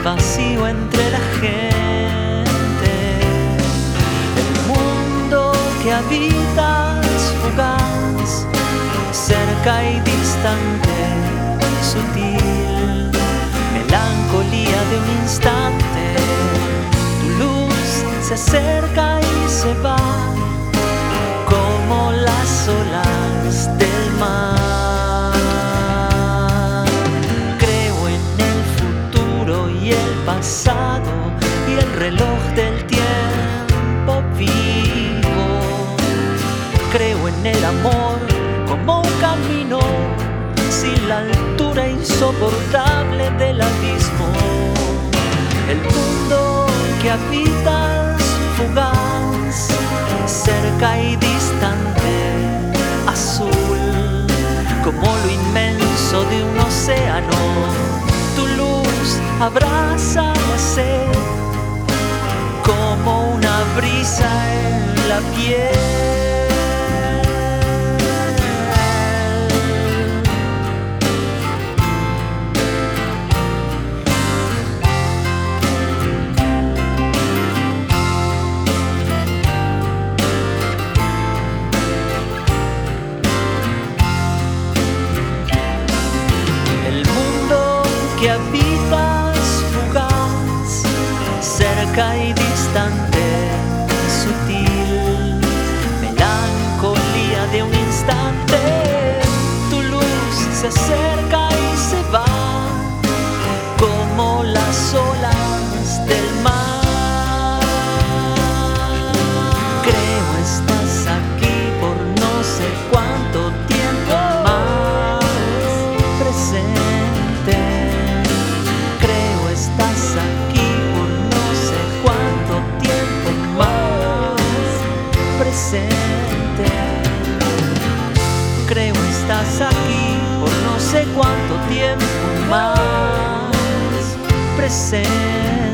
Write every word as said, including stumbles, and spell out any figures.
vacío entre la gente. El mundo que habitas fugaz, cerca y distante, sutil, melancolía de un instante. Tu luz se acerca y se va como las olas del mar. Creo en el futuro y el pasado y el reloj del tiempo vivo. Creo en el amor como un camino sin la altura insoportable del abismo. El mundo que habitas fugaz, cerca y distante, azul, como lo inmenso de un océano. Tu luz abraza la sed como una brisa en la piel. Que habitas fugaz, cerca y distante, sutil, melancolía de un instante. Tu luz se acerca y se va como las olas del mar. Creo estás aquí por no sé cuánto tiempo más presente. Estás aquí por no sé cuánto tiempo más presente. Creo estás aquí por no sé cuánto tiempo más presente.